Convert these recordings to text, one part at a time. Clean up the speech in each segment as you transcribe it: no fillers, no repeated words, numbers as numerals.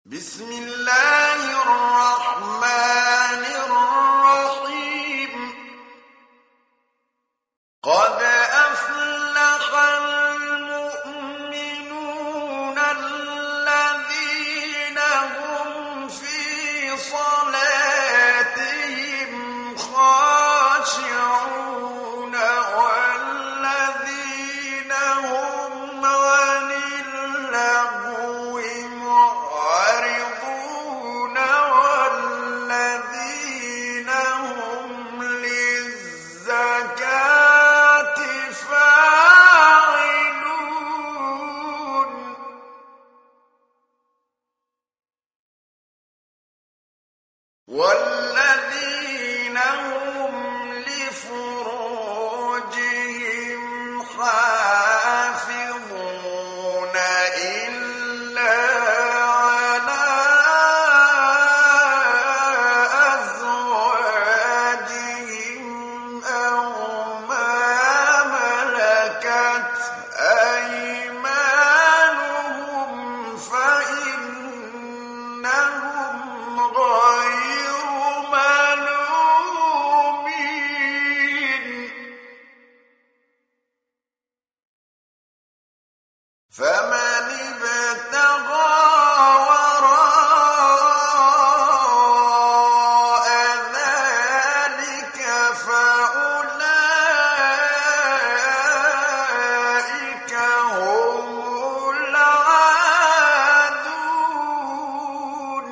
بسم الله الرحمن الرحيم قد أفلح المؤمنون الذين هم في صلاتهم خاشعون والذين هم عن اللغو معرضون والذين هم للزكاة فاعلون والذين هم لفروجهم حافظون إلا على أزواجهم أو ما ملكت أيمانهم فإنهم غير ملومين فمن ابتغى وراء ذلك فأولئك هم العادون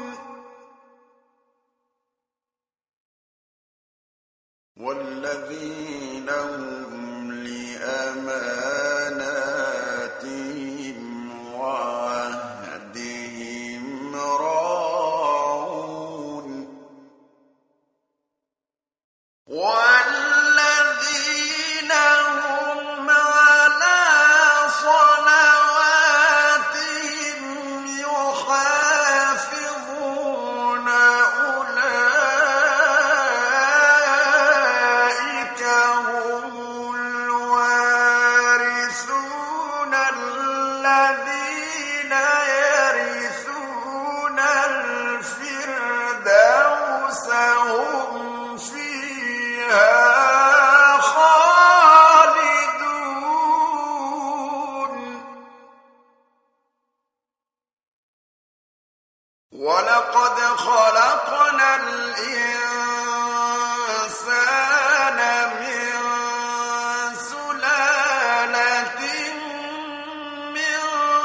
والذين هم لأماناتهم وعهدهم راعون والذين هم على صلواتهم يحافظون أولئك هم الوارثون الذين يرثون الفردوس هم فيها خالدون ولقد خلقنا الإنسان من سلالة من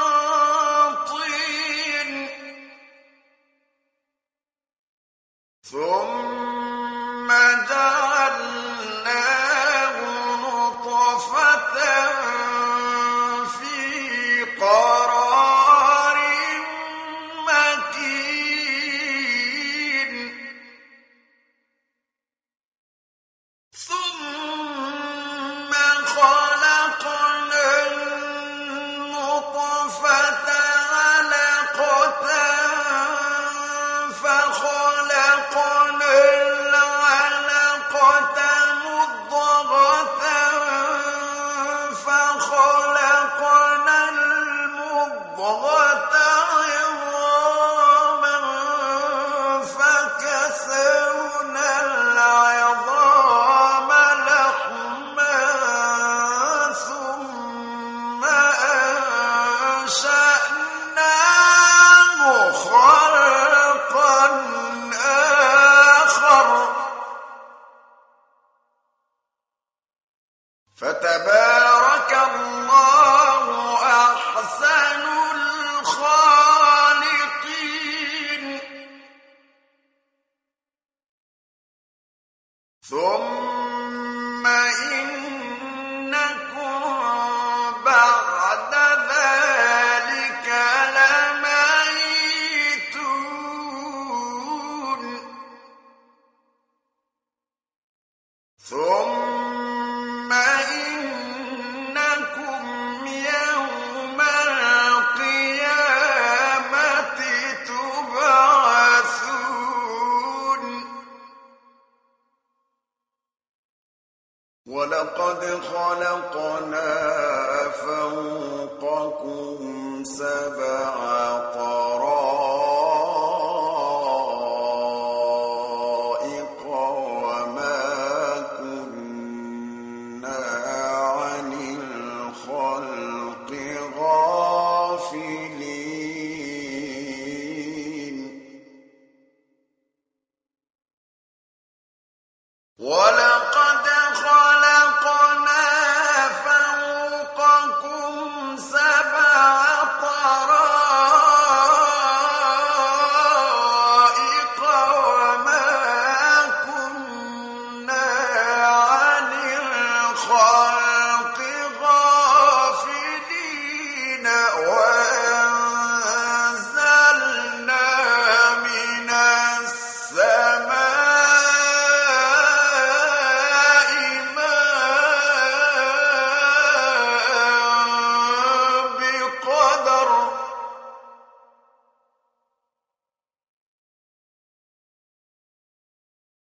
طين ثم جعلناه نطفة في قرار مكين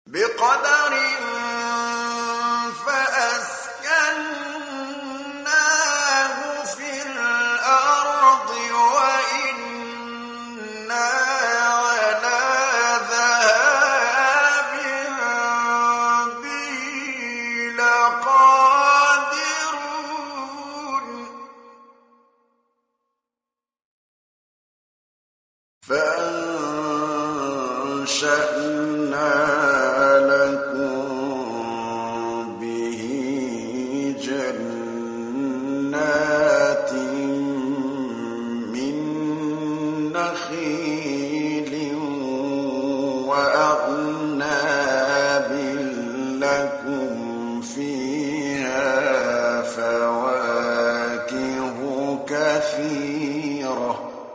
بقدر فأسكناه في الأرض وإنا على ذهاب به لقادرون فأنشأنا لكم به جنات من نخيل وأعناب لكم فيها فواكه كثيرة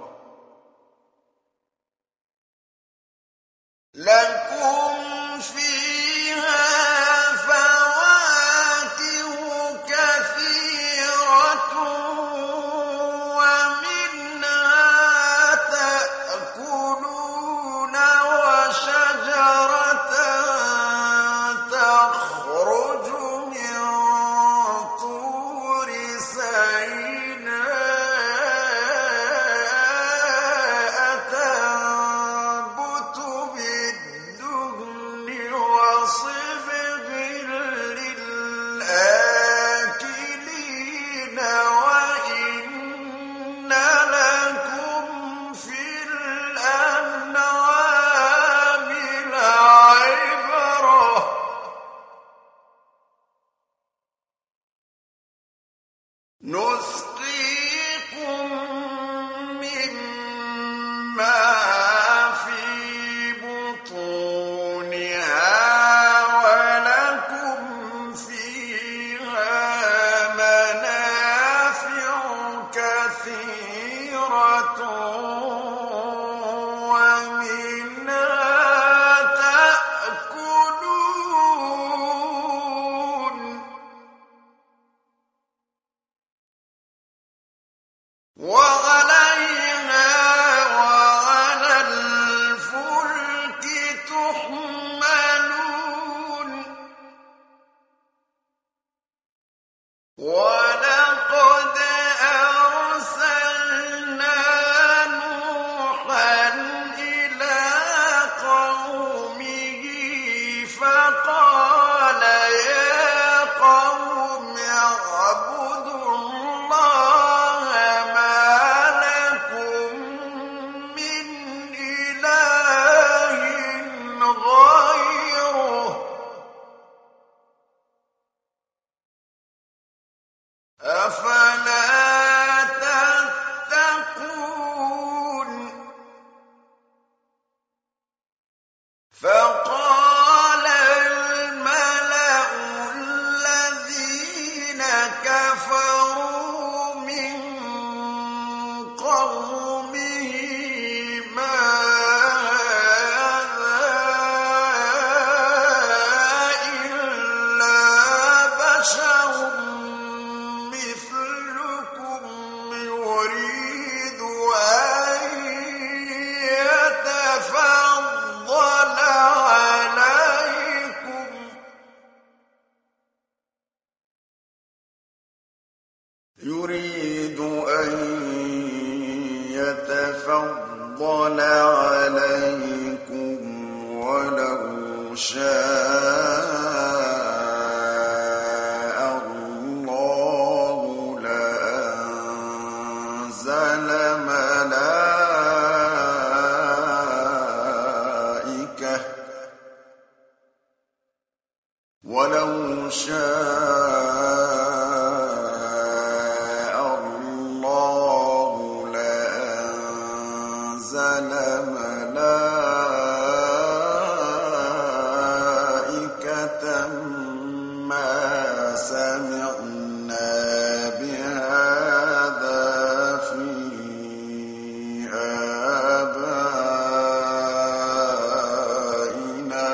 ومنها تأكلون وشجرة تخرج من طور سيناء تنبت بالدهن وصبغ للآكلين وإن لكم في الأنعام لعبرة نسقيكم مما في بطونها ولكم فيها منافع كثيرة ومنها تأكلون وعليها وعلى الفلك تحملون ولقد أرسلنا نوحا إلى قومه فقال يا قوم اعبدوا الله ما لكم من إله غيره أفلا تتقون فقال الملأ الذين كفروا من قومه ما هذا إلا بشر مثلكم يريد أن يتفضل عليكم ولو شاء الله لأنزل ملائكة ولو شاء الله لأنزل ملائكة ما سمعنا بهذا في آبائنا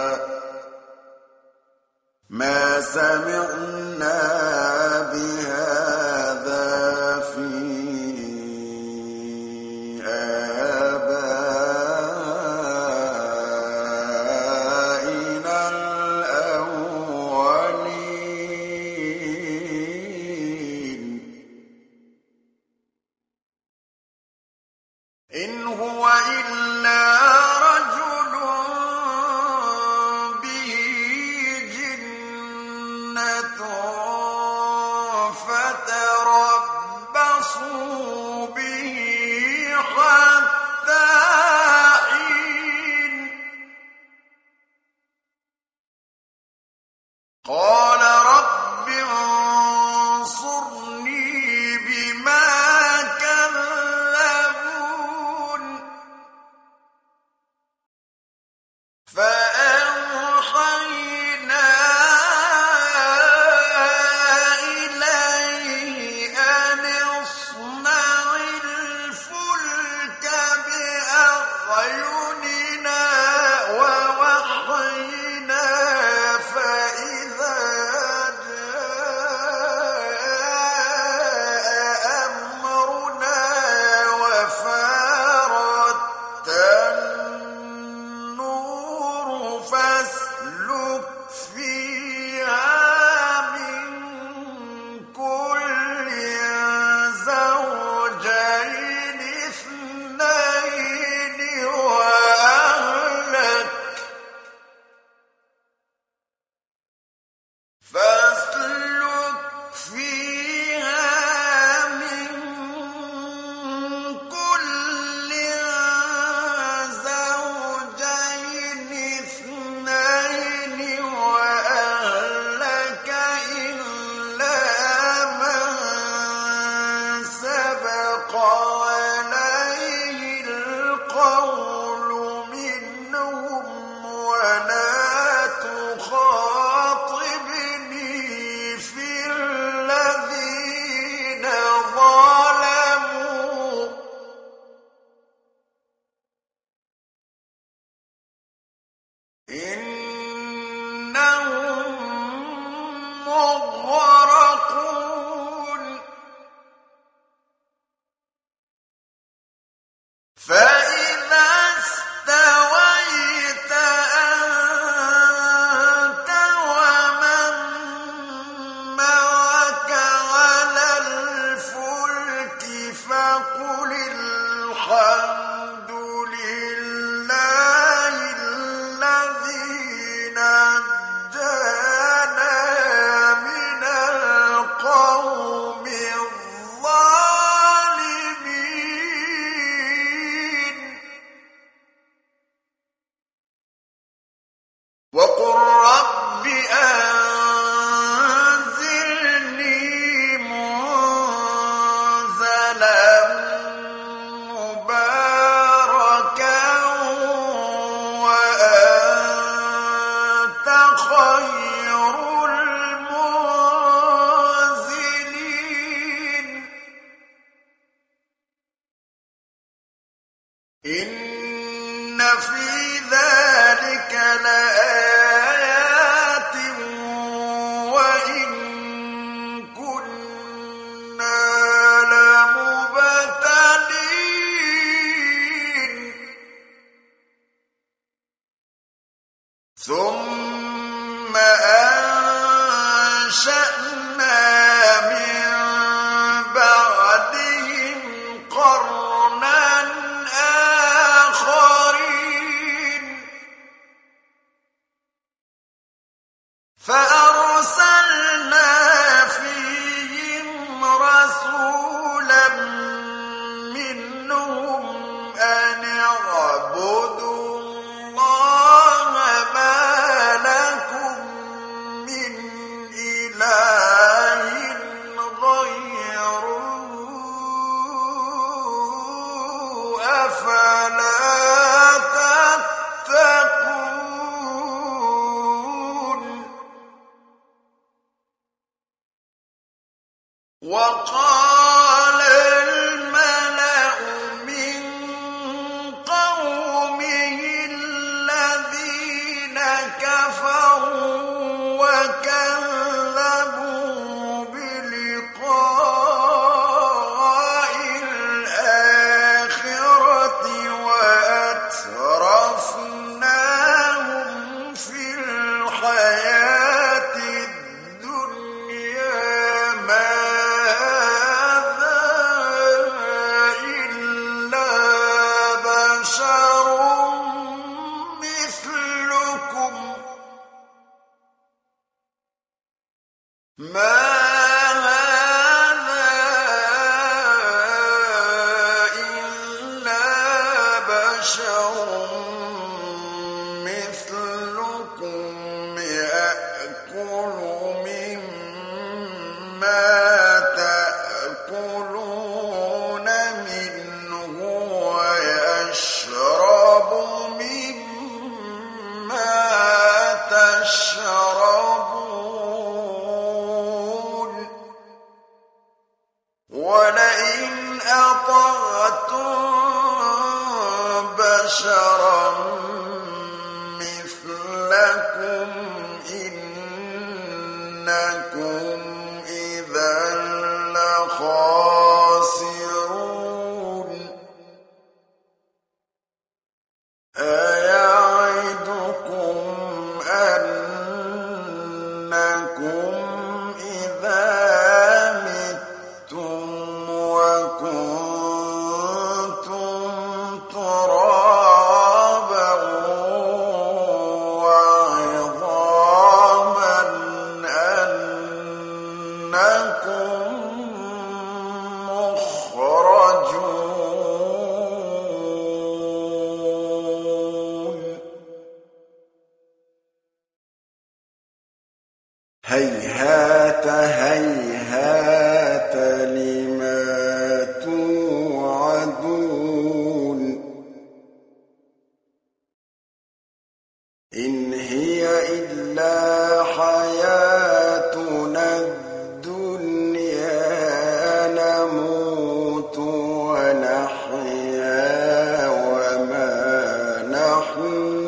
ما سمعنا بهذا في آبائنا إن هو إلا رجل به جنة فتربصوا به حتى حين قال رب انصرني بما كذبون فأوحينا إليه أن اصنع الفلك بأعيننا ووحينا فإذا جاء أمرنا وفارت النور فاسلك فيها من كل زوجين اثنين وأهلك إلا من سبق عليه القول منهم ولا تخاطبني في الذين ظلموا إنهم مغرقون فإذا استويت أنت ومن معك على الفلك فقل الحمد لله الذي نجانا من القوم الظالمين وقل رب أنزلني منزلا مباركا وأنت خير المنزلين إن في ذلك لآيات وإن كنا لمبتلين ثم أنشأنا من بعدهم قرنا آخرين فأرسلنا فيهم رسولا منهم أن اعبدوا الله ما لكم من إله غيره أفلا تتقون وقال الملأ من قومه الذين كفروا وكذبوا بلقاء الآخرة بشر مثلكم ما هذا إلا بشر مثلكم يأكل مما تأكلون منه ويشرب مما تشربون ولئن أطعتم بشرا مثلكم إنكم إذا لخاسرون أيعدكم أنكم إذا متم وكنتم ترابا وعظاما أنكم مخرجون هيهات هيهات لما توعدون إن هي إلا حياتنا الدنيا نموت ونحيا وما نحن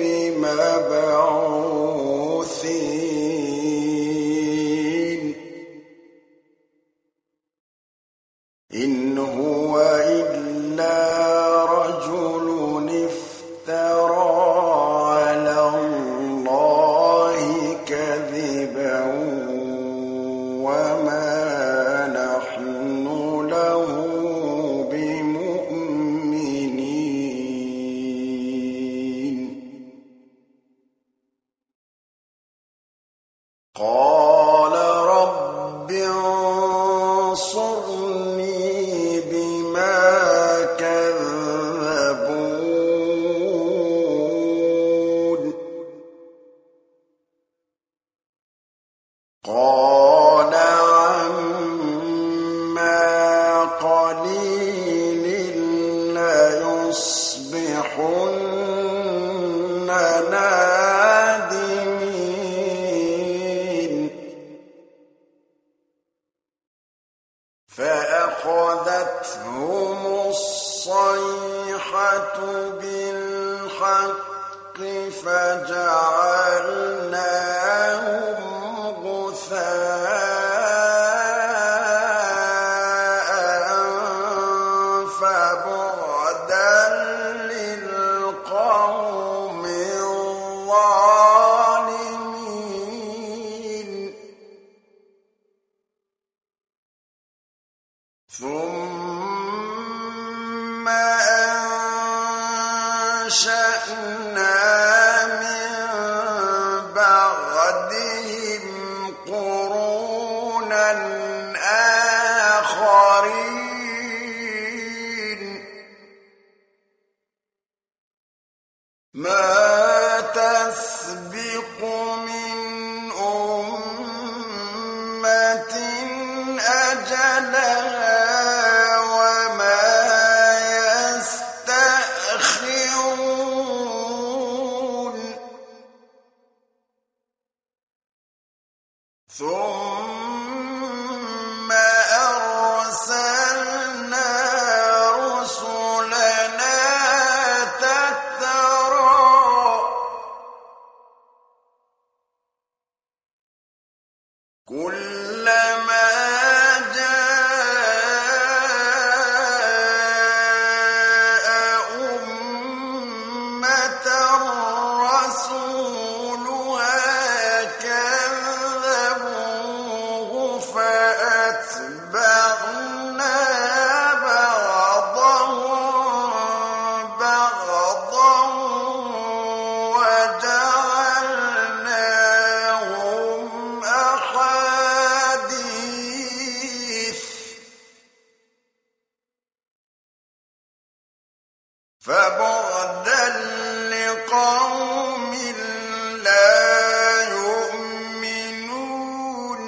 بمبعوثين إن هو إلا رجل افترى على الله كذبا وما نحن له بمؤمنين قال رب انصرني بما كذبون قال عما قليل ليصبحن نادمين فأخذتهم الصيحة بالحق فجعلناهم غثاء فبعدا للقوم الظالمين ثم أنشأنا من بعدهم قرونا آخرين ما تسبق من أمة أجلها وما يستأخرون فبعدا لقوم لا يؤمنون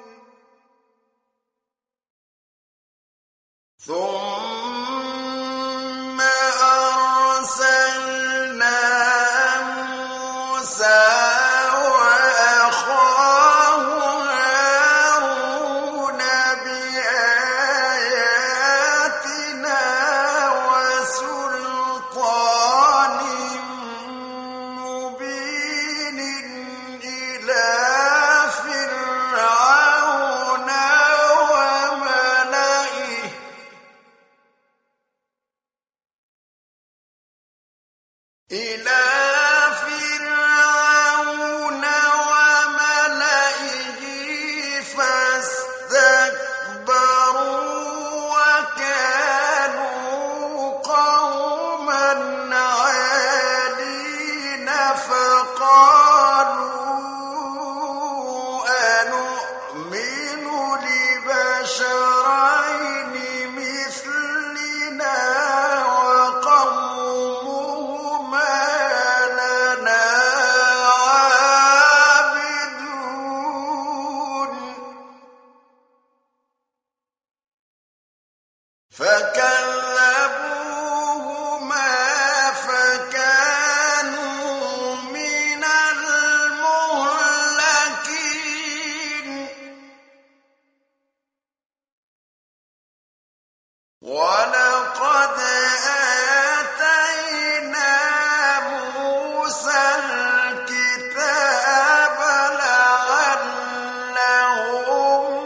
ثم أرسلنا موسى وأخاه هارون بآياتنا وسلطان مبين إلى فرعون وملئه فاستكبروا وكانوا قوما عالين فقالوا أنؤمن لبشرين مثلنا وقومهما لنا عابدون فكذبوهما فكانوا من المهلكين ولقد آتينا موسى الكتاب لعلهم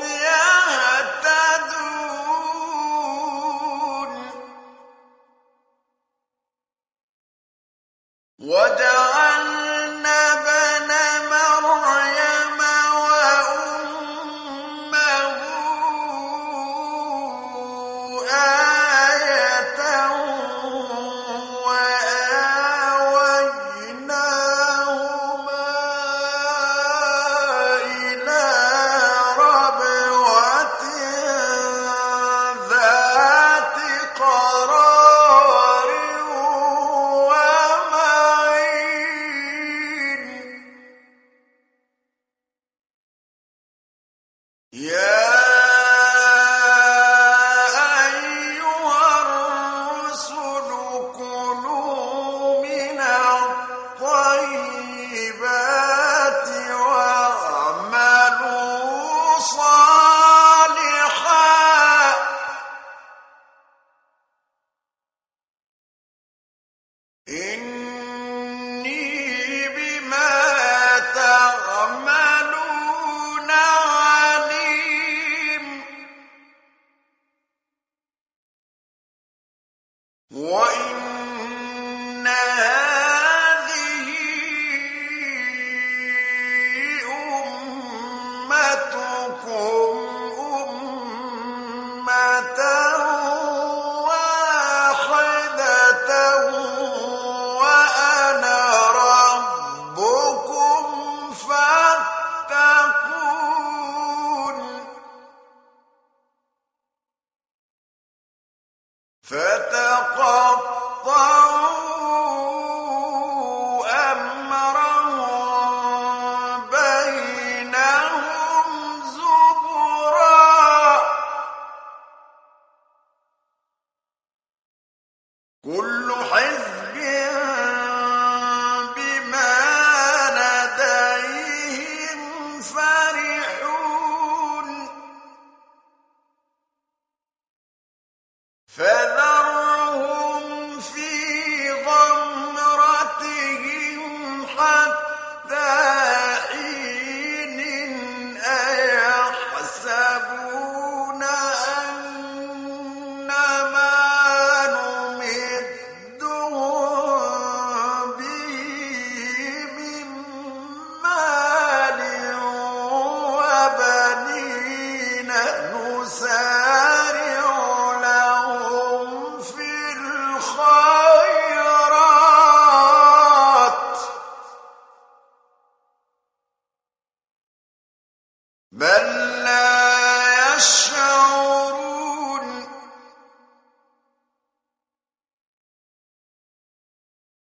يهتدون وجعلنا ابن مريم وأمه آية وآويناهما إلى ربوة ذات قرار ومعين يا أيها الرسل كلوا من الطيبات واعملوا صالحا إني بما تعملون عليم وإن هذه أمتكم أمة واحدة وأنا ربكم فاتقون فتقطعوا أمرهم بينهم زبرا كل حزب بما لديهم فرحون فذرهم في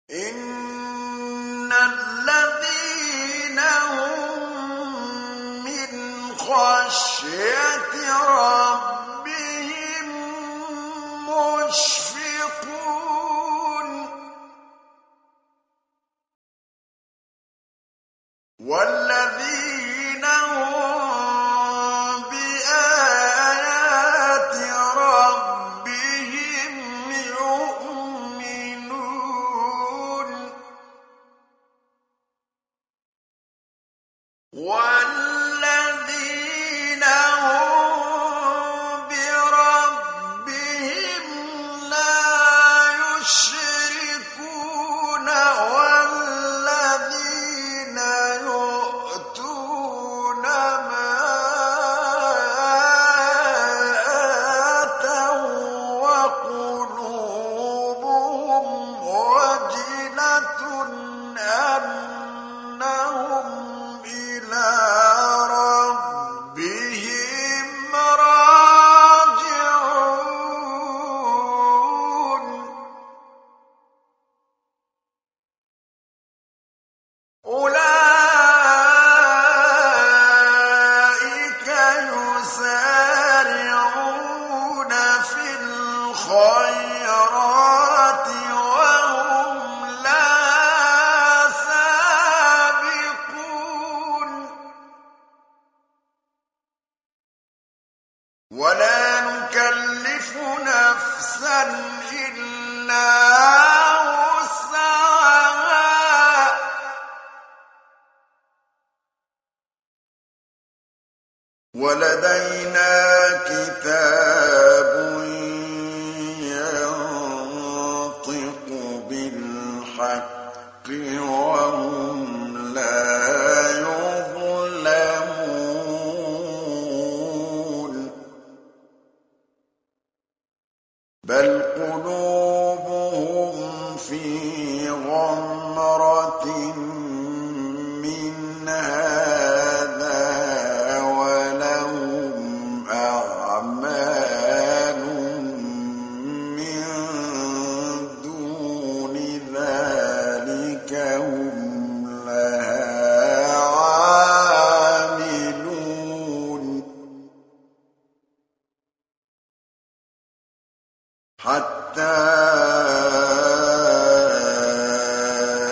إن الذين هم من خشية ربهم مشفقون والذين هم بآيات ربهم يؤمنون والذين هم بربهم لا يشركون والذين يؤتون ما آتوا وقلوبهم وجلة أنهم إلى ربهم راجعون أولئك يسارعون في الخيرات وهم لا سابقون ولا نكلف نفسا إلا وسعها ولدينا كتاب ينطق بالحق وهم لا يظلمون بل قلوبهم في غمرة من هذا ولهم أعمال من دون ذلك هم لها عاملون حتى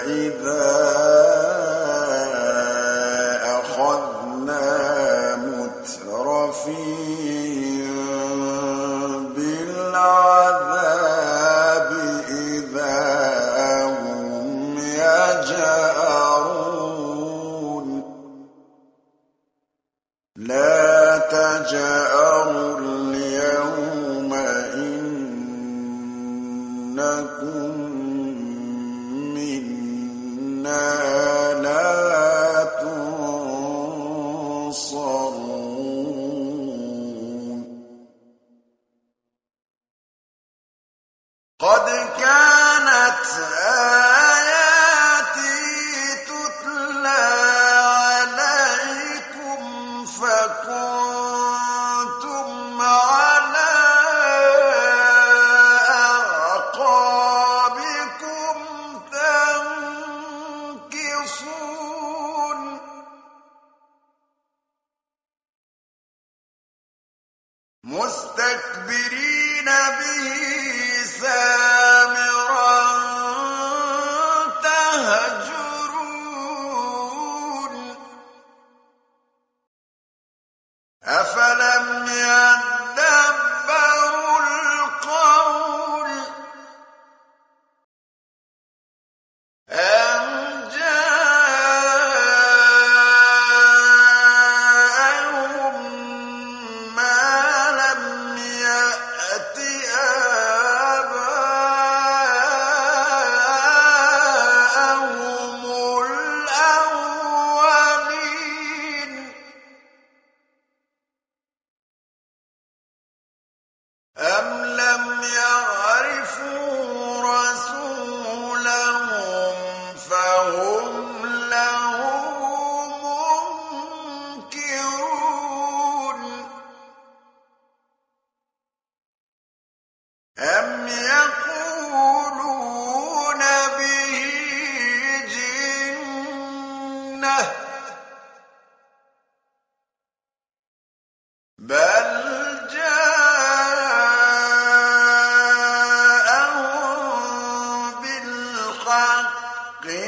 الحق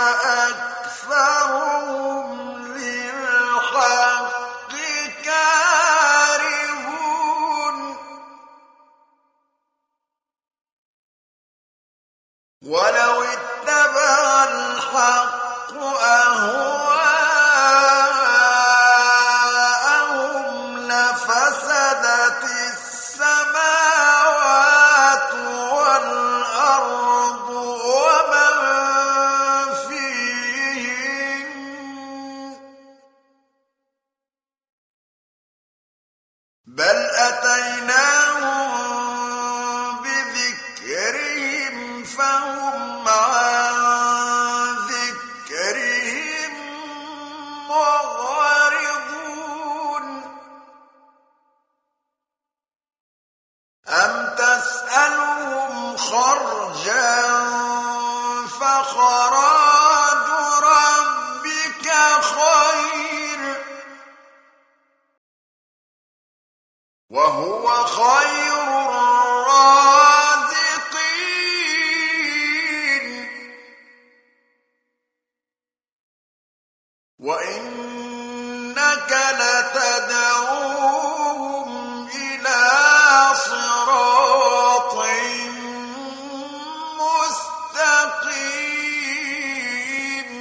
وأكثرهم للحق كارهون ولو اتبع الحق أهواءهم لفسدت السماوات والأرض ومن فيهن بل أتيناهم بذكرهم فهم عن ذكرهم معرضون أم تسألهم خرجا فخراج ربك خير وهو خير الرازقين وإنك لتدعوهم إلى صراط مستقيم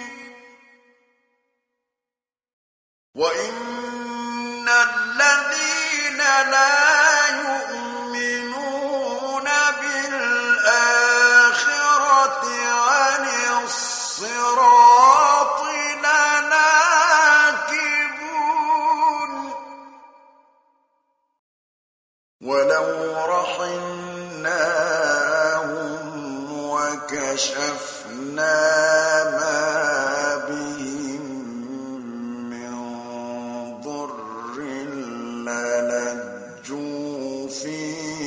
وإن الذين لا يؤمنون بالآخرة عن الصراط لناكبون ولو رحمناهم وكشفنا ما بهم من ضر للجوا في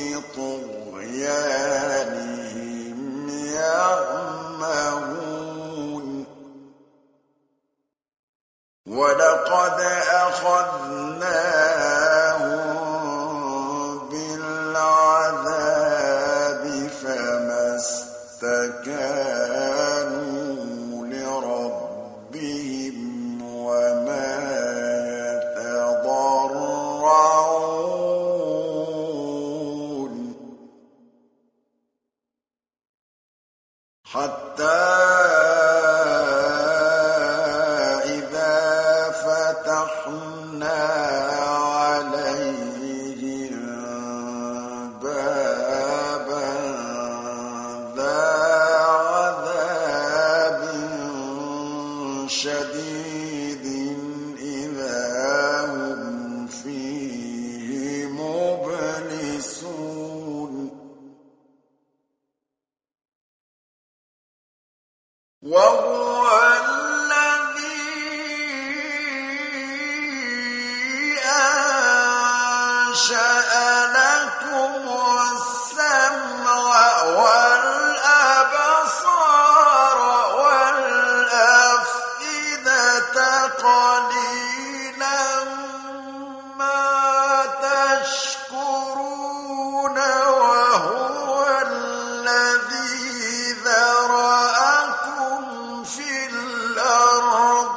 طغيانهم يعمهون ولقد أخذناهم بالعذاب فما استكانوا لربهم وما يتضرعون حتى إذا فتحنا عليهم بابا ذا عذاب شديد إذا هم فيه مبلسون وهو الذي أنشأ لكم السمع والأبصار والأفئدة قليلا ما تشكرون وهو الذي ذرأكم في الأرض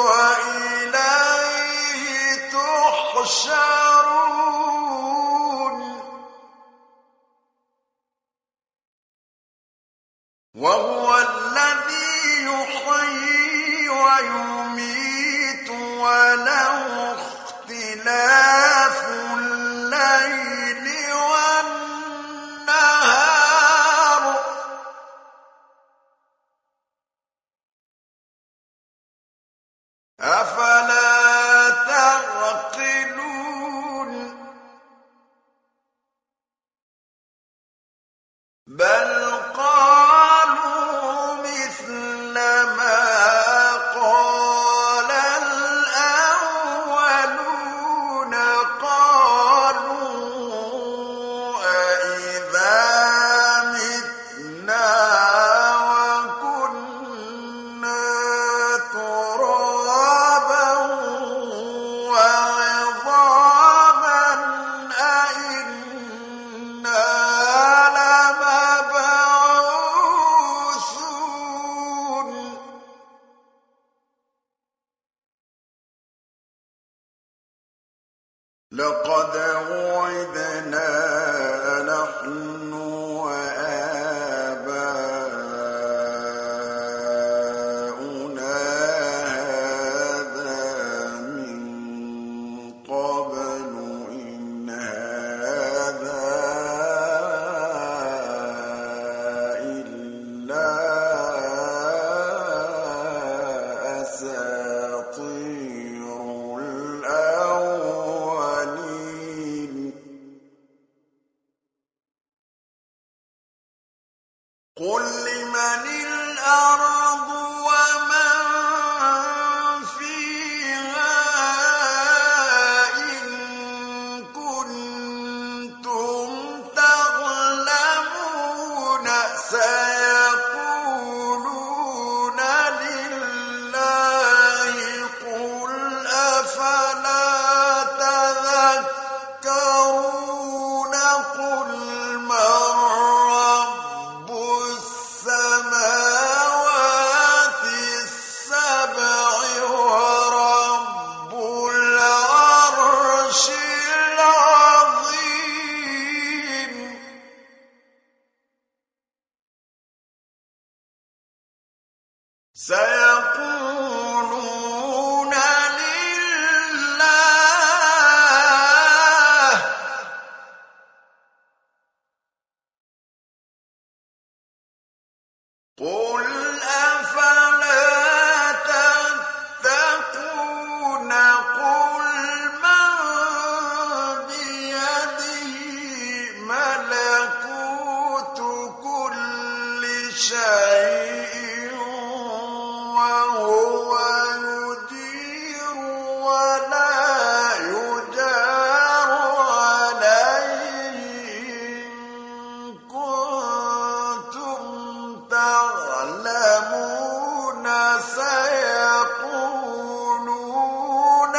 وإليه تحشرون وهو الذي يحيي ويميت وله اختلاف الليل والنهار أفلا تعقلون بل قالوا مثل ما قال الأولون لقد وعدنا نحن وآباؤنا هذا من قبل إن هذا إلا أساطير الأولين قل لمن الأرض ومن فيها إن كنتم تعلمون سيقولون لله قل أفلا تذكرون قل من رب السماوات السبع ورب العرش العظيم سيقولون لله قل أفلا تتقون قل من بيده ملكوت كل شيء وهو يجير ولا يجار عليه إن كنتم تعلمون سيقولون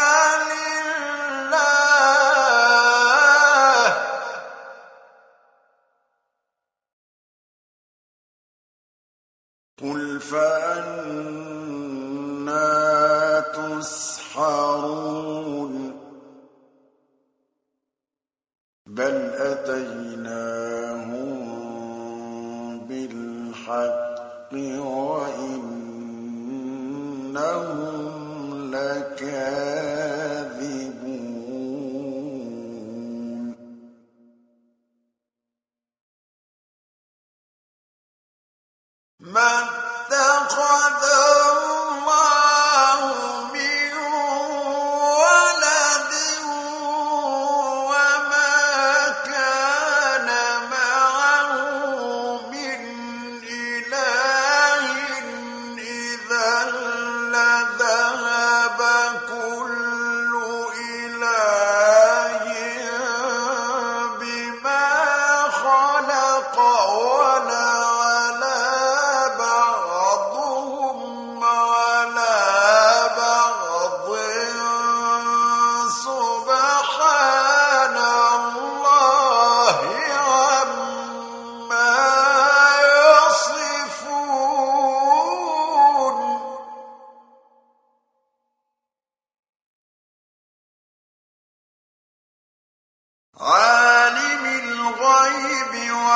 لله قل فأنى تسحرون بل أتيناهم بالحق وإنهم لكاذبون ما اتخذ الله من ولد وما كان معه من إله إذا لذهب كل إله بما خلق ولعلى بعضهم على بعض سبحان الله عما يصفون عالم الغيب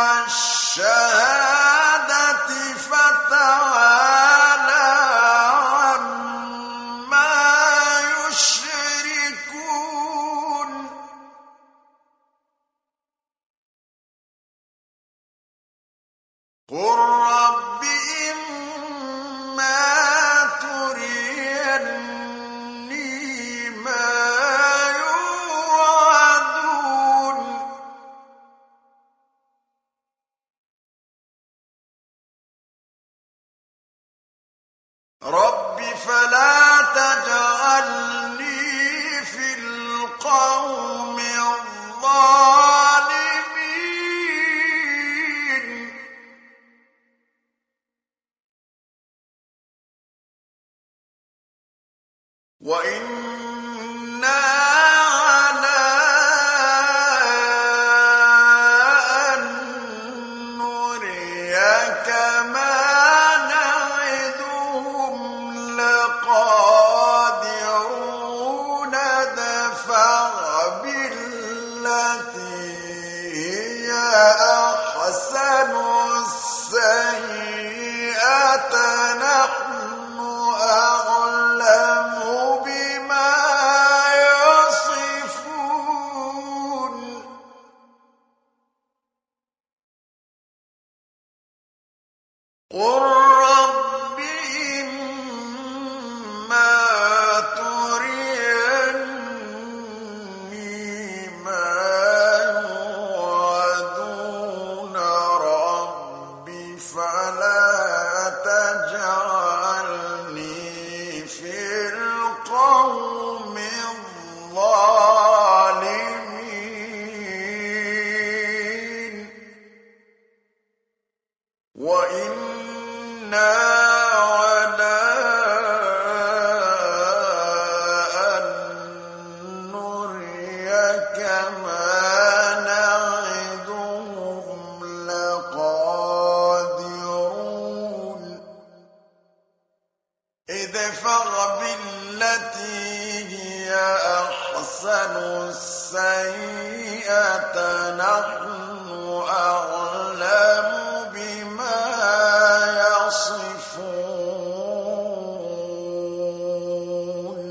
والشهادة فتعالى عما يشركون قل رب إما تريني ما يوعدون رب فلا تجعلني في القوم الظالمين وإنا على أن نريك ما نعدهم لقادرون دفع بالله قل رب إما تريني ما يوعدون رب فلا تجعلني في القوم الظالمين وإنا على أن نريك ما نعدهم لقادرون ادفع بالتي هي أحسن السيئة نحن أعلم بما يصفون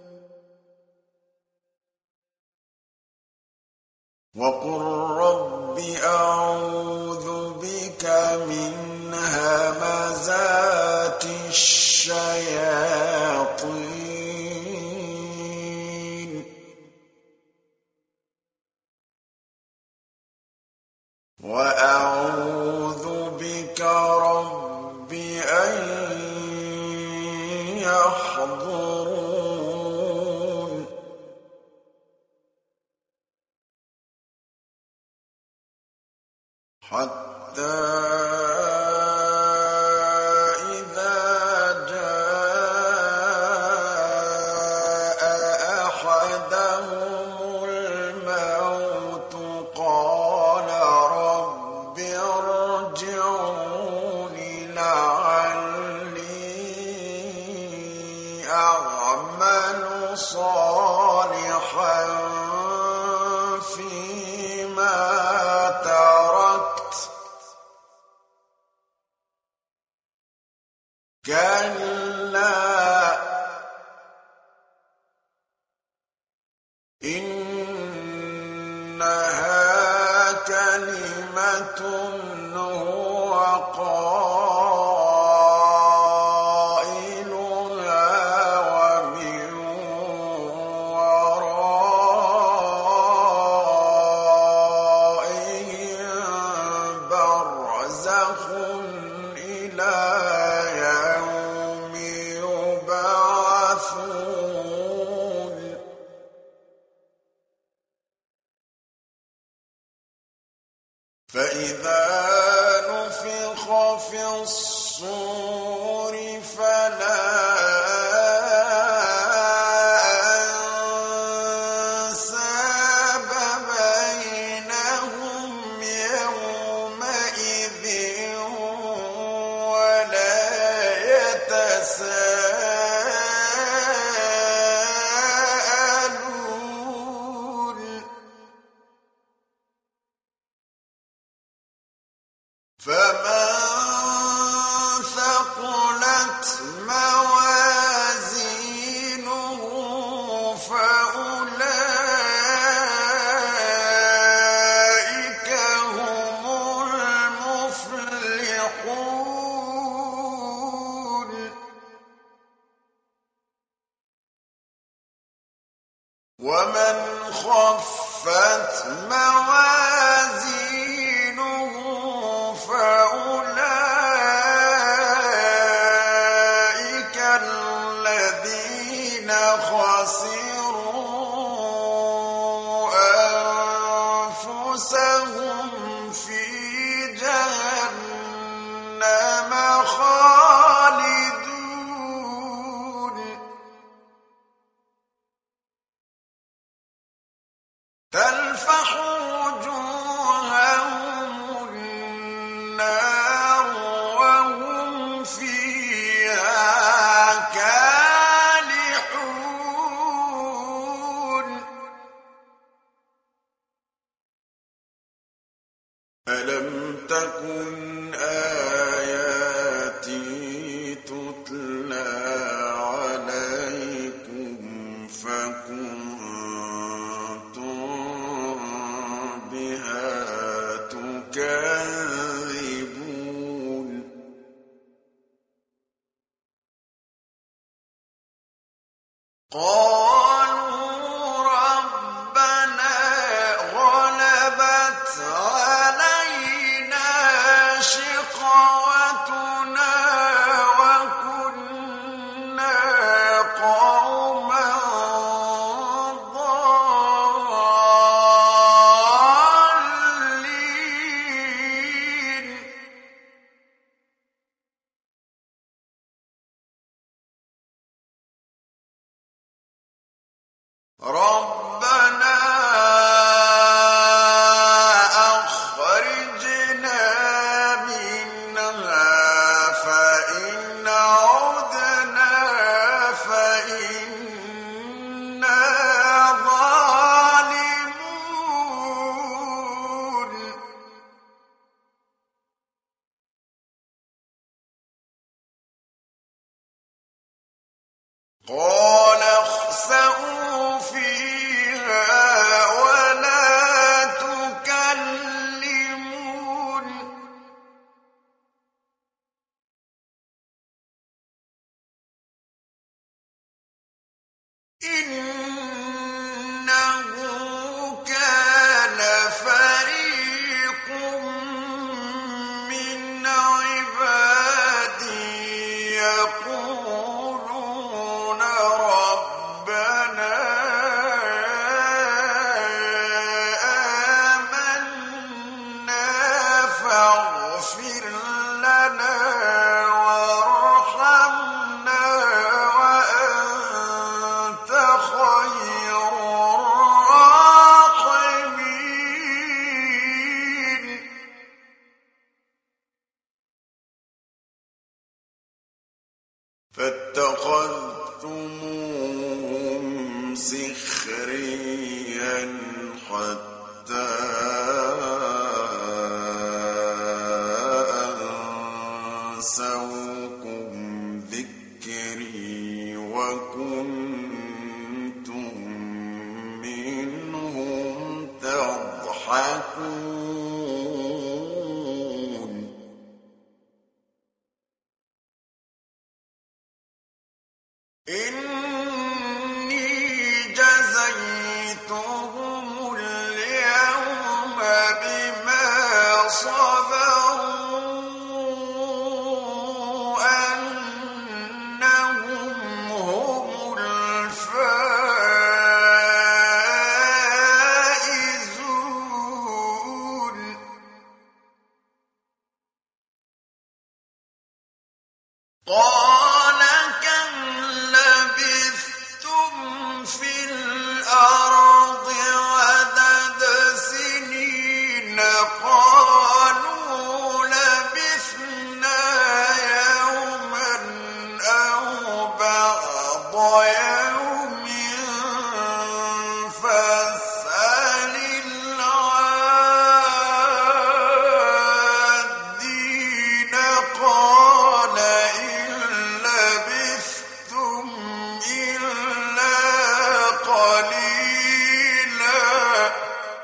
وقل رب أعوذ بك من همزات الشياطين وأعوذ بك رب أن يحضرون حتى إذا جاء أحدهم الموت قال رب ارجعون لعلي أعمل صالحا فيما تركت كلا إنها كلمة هو قائلها ومن ورائهم برزخ إلى يوم يبعثون فإذا نفخ في الصور فلا أنساب بينهم يومئذ ولا يتساءلون فمن ثقلت موازينه فأولئك هم المفلحون ومن خفت موازينه فأولئك الذين خسروا أنفسهم في جهنم خالدون تلفح قالوا ربنا غلبت علينا شقوتنا وكنا قوما ضالين ربنا أخرجنا منها فإن عدنا فإنا ظالمون قال اخسئوا فيها ولا تكلمون إنه كان فريق من عبادي يقولون ربنا آمنا فاغفر لنا وارحمنا وأنت خير الراحمين فاتخذتموهم سخريا حتى أنسوكم ذكري وكنتم منهم تضحكون إني جزيتهم اليوم بما صبروا أنهم هم الفائزون قال كم لبثتم في الأرض عدد سنين قالوا لبثنا يوما أو بعض يوم فاسأل العادين قال إن لبثتم إلا قليلا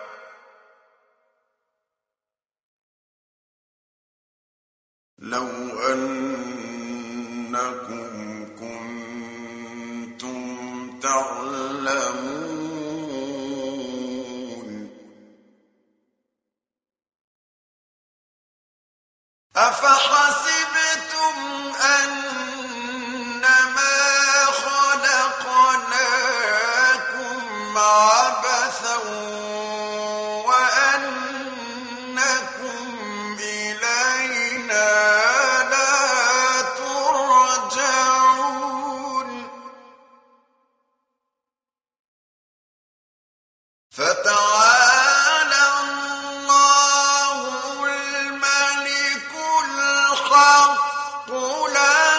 لو أنكم كنتم تعلمون أفحسبتم أنما خلقناكم عبثا وأنكم إلينا لا ترجعون فتعالى الله الملك الحق لا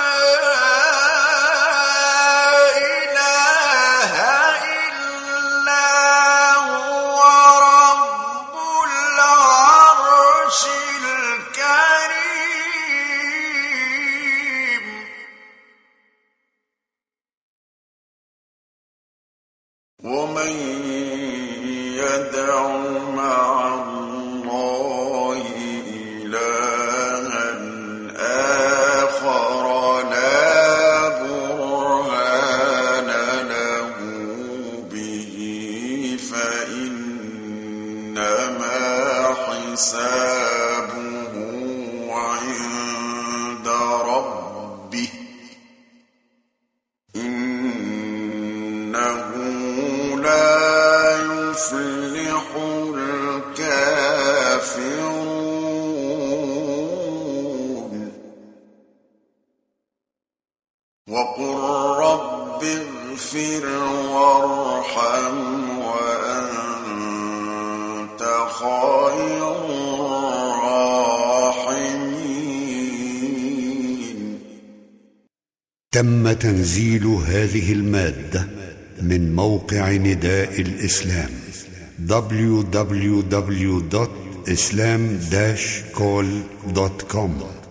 إله إلا هو رب العرش الكريم ومن يدع مع الله إلها آخر لا برهان وقل رب اغفر وارحم وأنت خير الراحمين. تم تنزيل هذه المادة من موقع نداء الإسلام www.islam-call.com